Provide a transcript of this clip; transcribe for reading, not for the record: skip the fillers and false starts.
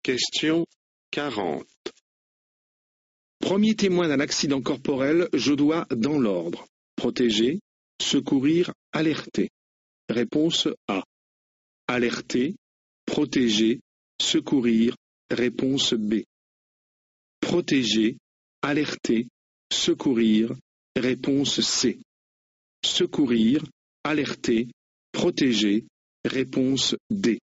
Question 40. Premier témoin d'un accident corporel, je dois, dans l'ordre, protéger, secourir, alerter. Réponse A. Alerter, protéger, secourir. Réponse B. Protéger, alerter, secourir. Réponse C. Secourir, alerter, protéger. Réponse D.